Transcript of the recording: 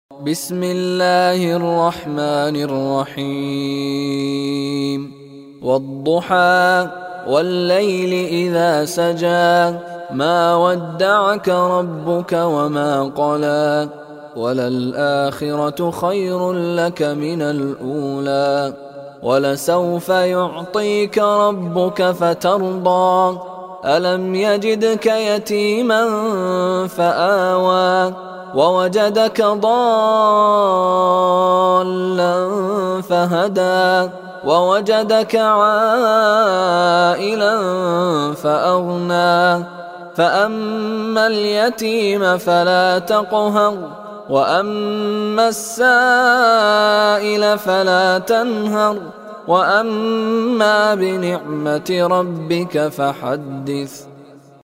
بسم الله الرحمن الرحيم والضحى والليل إذا سجى ما ودعك ربك وما قلى وللآخرة خير لك من الأولى ولسوف يعطيك ربك فترضى ألم يجدك يتيما فآوى ووجدك ضالا فهدى ووجدك عائلا فأغنى فأما اليتيم فلا تقهر وأما السائل فلا تنهر وأما بنعمة ربك فحدث